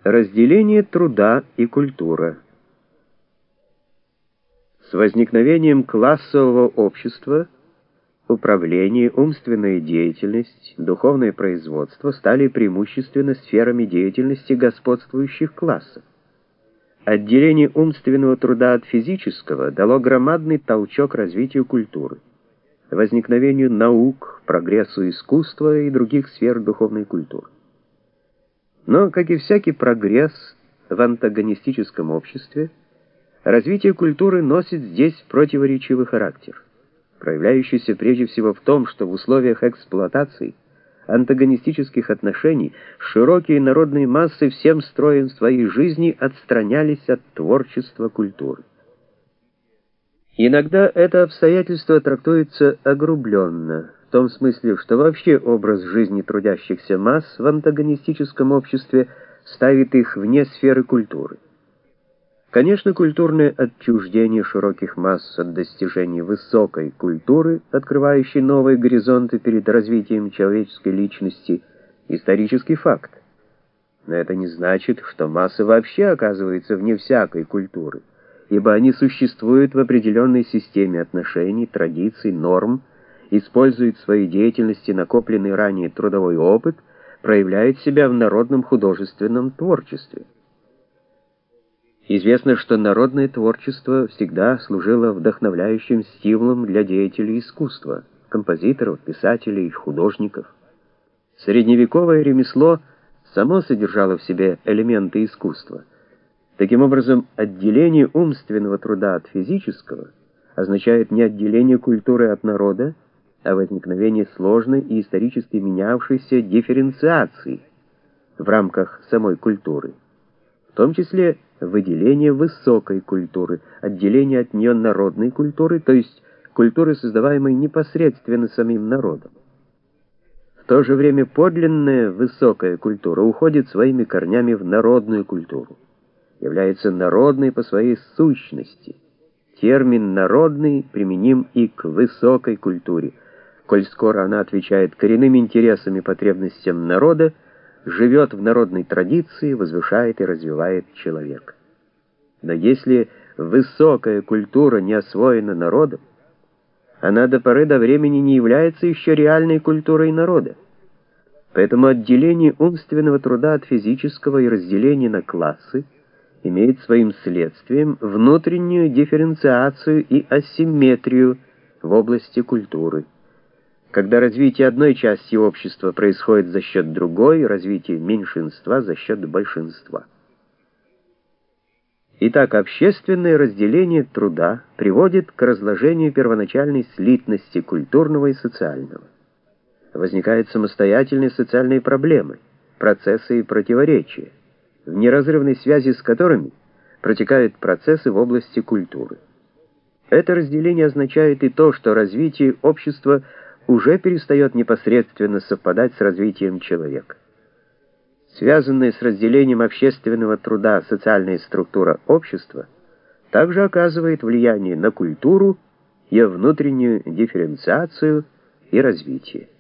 Разделение труда и культура. С возникновением классового общества управление, умственная деятельность, духовное производство стали преимущественно сферами деятельности господствующих классов. Отделение умственного труда от физического дало громадный толчок развитию культуры, возникновению наук, прогрессу искусства и других сфер духовной культуры. Но, как и всякий прогресс в антагонистическом обществе, развитие культуры носит здесь противоречивый характер, проявляющийся прежде всего в том, что в условиях эксплуатации антагонистических отношений широкие народные массы всем строем своей жизни отстранялись от творчества культуры. Иногда это обстоятельство трактуется огрубленно, в том смысле, что вообще образ жизни трудящихся масс в антагонистическом обществе ставит их вне сферы культуры. Конечно, культурное отчуждение широких масс от достижений высокой культуры, открывающей новые горизонты перед развитием человеческой личности, исторический факт. Но это не значит, что массы вообще оказываются вне всякой культуры, ибо они существуют в определенной системе отношений, традиций, норм, используют в своей деятельности накопленный ранее трудовой опыт, проявляют себя в народном художественном творчестве. Известно, что народное творчество всегда служило вдохновляющим стимулом для деятелей искусства, композиторов, писателей, художников. Средневековое ремесло само содержало в себе элементы искусства. Таким образом, отделение умственного труда от физического означает не отделение культуры от народа, а возникновение сложной и исторически менявшейся дифференциации в рамках самой культуры, в том числе выделение высокой культуры, отделение от нее народной культуры, то есть культуры, создаваемой непосредственно самим народом. В то же время подлинная высокая культура уходит своими корнями в народную культуру, является народной по своей сущности. Термин «народный» применим и к высокой культуре, коль скоро она отвечает коренным интересам и потребностям народа, живет в народной традиции, возвышает и развивает человека. Но если высокая культура не освоена народом, она до поры до времени не является еще реальной культурой народа. Поэтому отделение умственного труда от физического и разделение на классы имеет своим следствием внутреннюю дифференциацию и асимметрию в области культуры. Когда развитие одной части общества происходит за счет другой, развитие меньшинства за счет большинства. Итак, общественное разделение труда приводит к разложению первоначальной слитности культурного и социального. Возникают самостоятельные социальные проблемы, процессы и противоречия, в неразрывной связи с которыми протекают процессы в области культуры. Это разделение означает и то, что развитие общества уже перестает непосредственно совпадать с развитием человека. Связанная с разделением общественного труда социальная структура общества также оказывает влияние на культуру, ее внутреннюю дифференциацию и развитие.